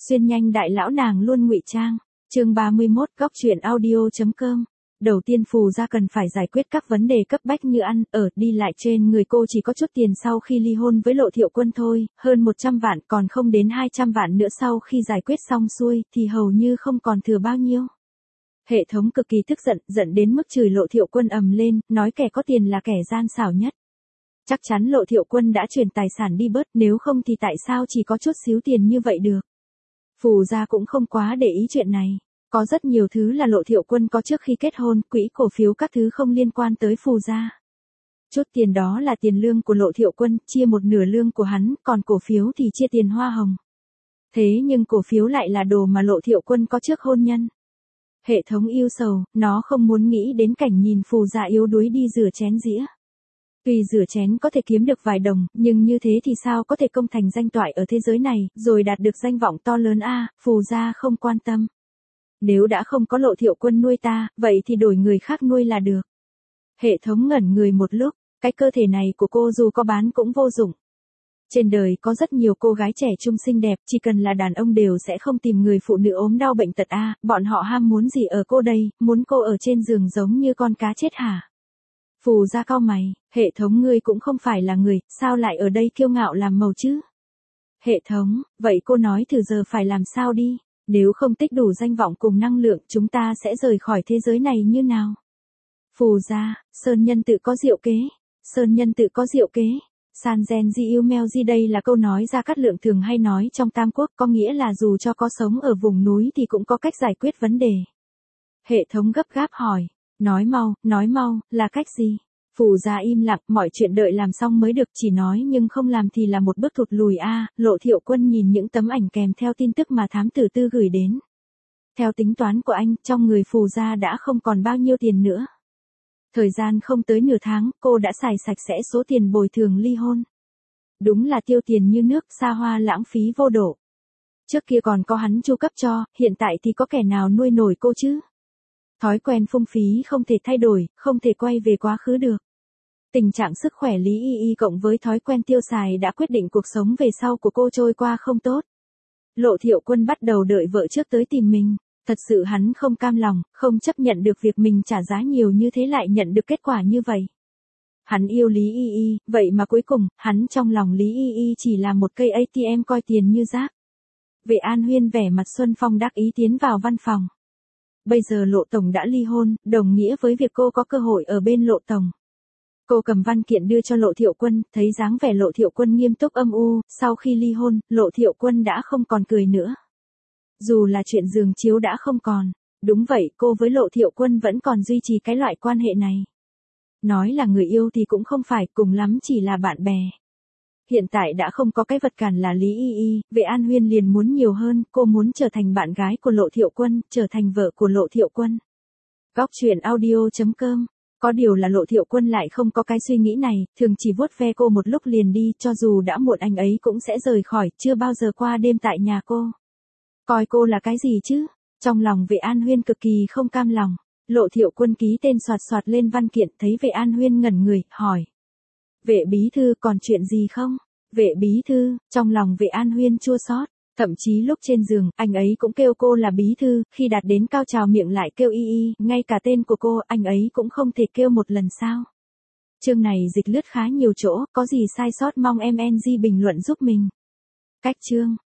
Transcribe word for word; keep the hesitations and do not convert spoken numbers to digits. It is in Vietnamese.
Xuyên nhanh đại lão nàng luôn ngụy trang. Chương ba mươi mốt góc truyện audio.com. Đầu tiên Phù gia cần phải giải quyết các vấn đề cấp bách như ăn, ở, đi lại trên người cô chỉ có chút tiền sau khi ly hôn với Lộ Thiệu Quân thôi, hơn một trăm vạn còn không đến hai trăm vạn nữa sau khi giải quyết xong xuôi thì hầu như không còn thừa bao nhiêu. Hệ thống cực kỳ tức giận, giận đến mức chửi Lộ Thiệu Quân ầm lên, nói kẻ có tiền là kẻ gian xảo nhất. Chắc chắn Lộ Thiệu Quân đã chuyển tài sản đi bớt, nếu không thì tại sao chỉ có chút xíu tiền như vậy được. Phù gia cũng không quá để ý chuyện này. Có rất nhiều thứ là Lộ Thiệu Quân có trước khi kết hôn, quỹ cổ phiếu các thứ không liên quan tới Phù gia. Chút tiền đó là tiền lương của Lộ Thiệu Quân, chia một nửa lương của hắn, còn cổ phiếu thì chia tiền hoa hồng. Thế nhưng cổ phiếu lại là đồ mà Lộ Thiệu Quân có trước hôn nhân. Hệ thống yêu sầu, nó không muốn nghĩ đến cảnh nhìn Phù gia yếu đuối đi rửa chén dĩa. Tuy rửa chén có thể kiếm được vài đồng, nhưng như thế thì sao có thể công thành danh toại ở thế giới này, rồi đạt được danh vọng to lớn a, à, Phù gia không quan tâm. Nếu đã không có Lộ Thiệu Quân nuôi ta, vậy thì đổi người khác nuôi là được. Hệ thống ngẩn người một lúc, cái cơ thể này của cô dù có bán cũng vô dụng. Trên đời có rất nhiều cô gái trẻ trung xinh đẹp, chỉ cần là đàn ông đều sẽ không tìm người phụ nữ ốm đau bệnh tật a, à, bọn họ ham muốn gì ở cô đây, muốn cô ở trên giường giống như con cá chết hả? Phù gia cau mày, hệ thống ngươi cũng không phải là người, sao lại ở đây kiêu ngạo làm màu chứ? Hệ thống, vậy cô nói thử giờ phải làm sao đi, nếu không tích đủ danh vọng cùng năng lượng chúng ta sẽ rời khỏi thế giới này như nào? Phù gia, Sơn Nhân tự có diệu kế, Sơn Nhân tự có diệu kế, San gen di yêu meo di đây là câu nói Gia Cát Lượng thường hay nói trong Tam Quốc, có nghĩa là dù cho có sống ở vùng núi thì cũng có cách giải quyết vấn đề. Hệ thống gấp gáp hỏi. Nói mau, nói mau, là cách gì? Phù gia im lặng, mọi chuyện đợi làm xong mới được, chỉ nói nhưng không làm thì là một bước thụt lùi a. À, Lộ Thiệu Quân nhìn những tấm ảnh kèm theo tin tức mà thám tử tư gửi đến. Theo tính toán của anh, trong người Phù gia đã không còn bao nhiêu tiền nữa. Thời gian không tới nửa tháng, cô đã xài sạch sẽ số tiền bồi thường ly hôn. Đúng là tiêu tiền như nước, xa hoa lãng phí vô độ. Trước kia còn có hắn chu cấp cho, hiện tại thì có kẻ nào nuôi nổi cô chứ? Thói quen phung phí không thể thay đổi, không thể quay về quá khứ được. Tình trạng sức khỏe Lý Y Y cộng với thói quen tiêu xài đã quyết định cuộc sống về sau của cô trôi qua không tốt. Lộ Thiệu Quân bắt đầu đợi vợ trước tới tìm mình. Thật sự hắn không cam lòng, không chấp nhận được việc mình trả giá nhiều như thế lại nhận được kết quả như vậy. Hắn yêu Lý Y Y, vậy mà cuối cùng, hắn trong lòng Lý Y Y chỉ là một cây a tê em coi tiền như rác. Vệ An Huyên vẻ mặt xuân phong đắc ý tiến vào văn phòng. Bây giờ Lộ Tổng đã ly hôn, đồng nghĩa với việc cô có cơ hội ở bên Lộ Tổng. Cô cầm văn kiện đưa cho Lộ Thiệu Quân, thấy dáng vẻ Lộ Thiệu Quân nghiêm túc âm u, sau khi ly hôn, Lộ Thiệu Quân đã không còn cười nữa. Dù là chuyện giường chiếu đã không còn, đúng vậy, cô với Lộ Thiệu Quân vẫn còn duy trì cái loại quan hệ này. Nói là người yêu thì cũng không phải, cùng lắm chỉ là bạn bè. Hiện tại đã không có cái vật cản là Lý Y Y, Vệ An Huyên liền muốn nhiều hơn, cô muốn trở thành bạn gái của Lộ Thiệu Quân, trở thành vợ của Lộ Thiệu Quân. Góc truyện audio.com. Có điều là Lộ Thiệu Quân lại không có cái suy nghĩ này, thường chỉ vuốt ve cô một lúc liền đi, cho dù đã muộn anh ấy cũng sẽ rời khỏi, chưa bao giờ qua đêm tại nhà cô. Coi cô là cái gì chứ? Trong lòng Vệ An Huyên cực kỳ không cam lòng. Lộ Thiệu Quân ký tên soạt soạt lên văn kiện, thấy Vệ An Huyên ngẩn người, hỏi. Vệ bí thư còn chuyện gì không? Vệ bí thư, trong lòng Vệ An Huyên chua xót, thậm chí lúc trên giường, anh ấy cũng kêu cô là bí thư, khi đạt đến cao trào miệng lại kêu Y Y, ngay cả tên của cô, anh ấy cũng không thể kêu một lần sao? Chương này dịch lướt khá nhiều chỗ, có gì sai sót mong em en giê bình luận giúp mình. Cách chương.